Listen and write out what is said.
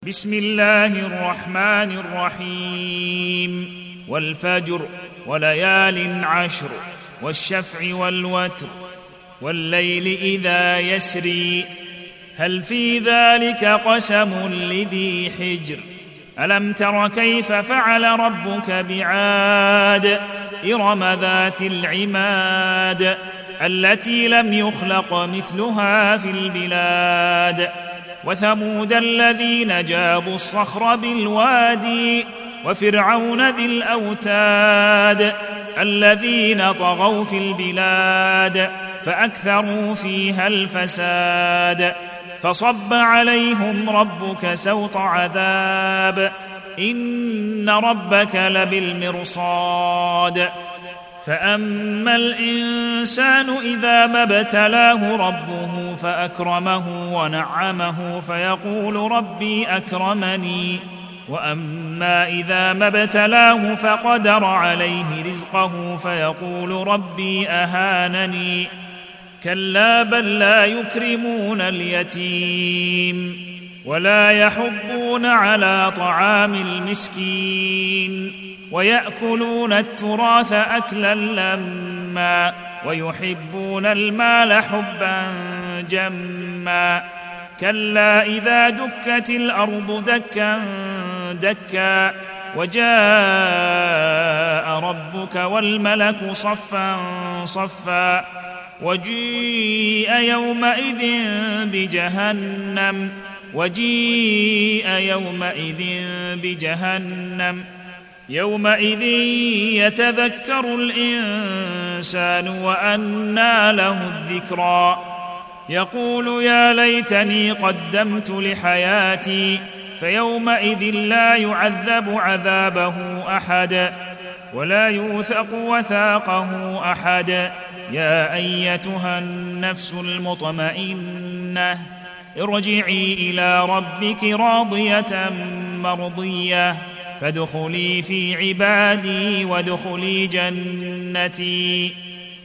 بسم الله الرحمن الرحيم والفجر وليال عشر والشفع والوتر والليل إذا يسري هل في ذلك قسم لذي حجر ألم تر كيف فعل ربك بعاد إرم ذات العماد التي لم يخلق مثلها في البلاد وثمود الذين جابوا الصخر بالوادي وفرعون ذي الأوتاد الذين طغوا في البلاد فأكثروا فيها الفساد فصب عليهم ربك سوط عذاب إن ربك لبالمرصاد فأما الإنسان إذا ما ابتلاه ربه فأكرمه ونعمه فيقول ربي أكرمني وأما إذا ما ابتلاه فقدر عليه رزقه فيقول ربي أهانني كلا بل لا يكرمون اليتيم ولا يحضون على طعام المسكين ويأكلون التراث أكلا لما ويحبون المال حبا جما كلا إذا دكت الأرض دكا دكا وجاء ربك والملك صفا صفا وجيء يومئذ بجهنم يومئذ يتذكر الإنسان وأنى له الذكرى يقول يا ليتني قدمت لحياتي فيومئذ لا يعذب عذابه أحد ولا يوثق وثاقه أحد يا أيتها النفس المطمئنة ارجعي إلى ربك راضية مرضية فادخلي في عبادي وادخلي جنتي